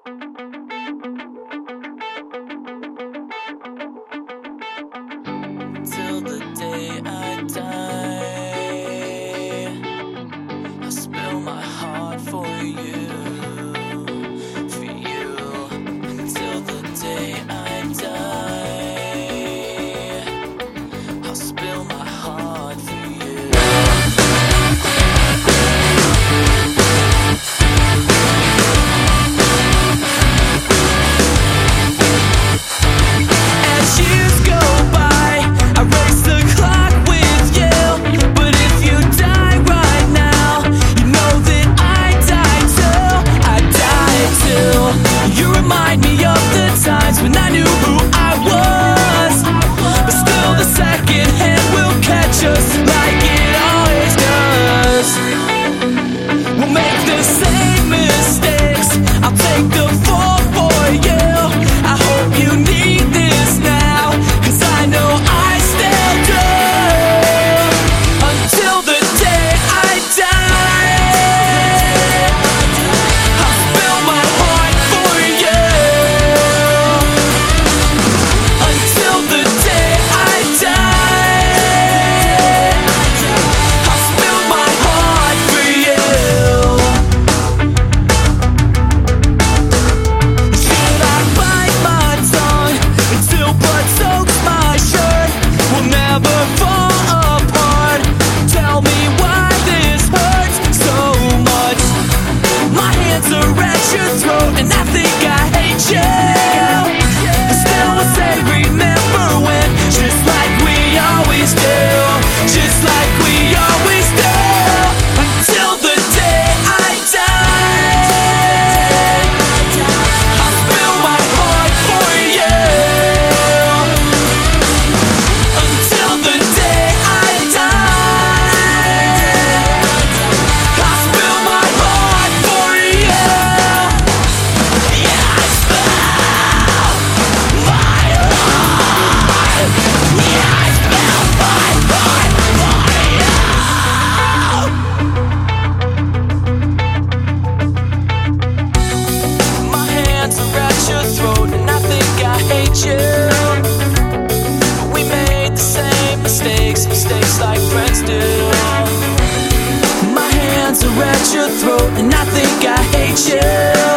Till the day I die, I spill my heart for you, for you. Until the day I die, I'll spill my heart for you. As years go by, I race the clock with you. But if you die right now, you know that I die too. I die too. You remind me of the times when I knew who I was, but still the second hand will catch us like it always does. We'll make the same mistakes. I'll take the fall for you. I hope you need this now, 'cause I know I still do. Until the day I die, I'll spill my heart for you. Until the day I die, I'll spill my heart for you. Should I bite my tongue until blood soaks my shirt? We'll never fall apart. Tell me why this hurts so much. My hands are at your throat and I think I hate you. But still I say remember when, just like we always do, just like we always do. Until the day I die, I'll spill my heart for you. Until the day I die, I'll spill my heart for you. Yeah, I spill my heart. Yeah, I spill my heart for you. My hands are at your throat and I think I hate you. We made the same mistakes like friends do. My hands are at your throat and I think I hate you.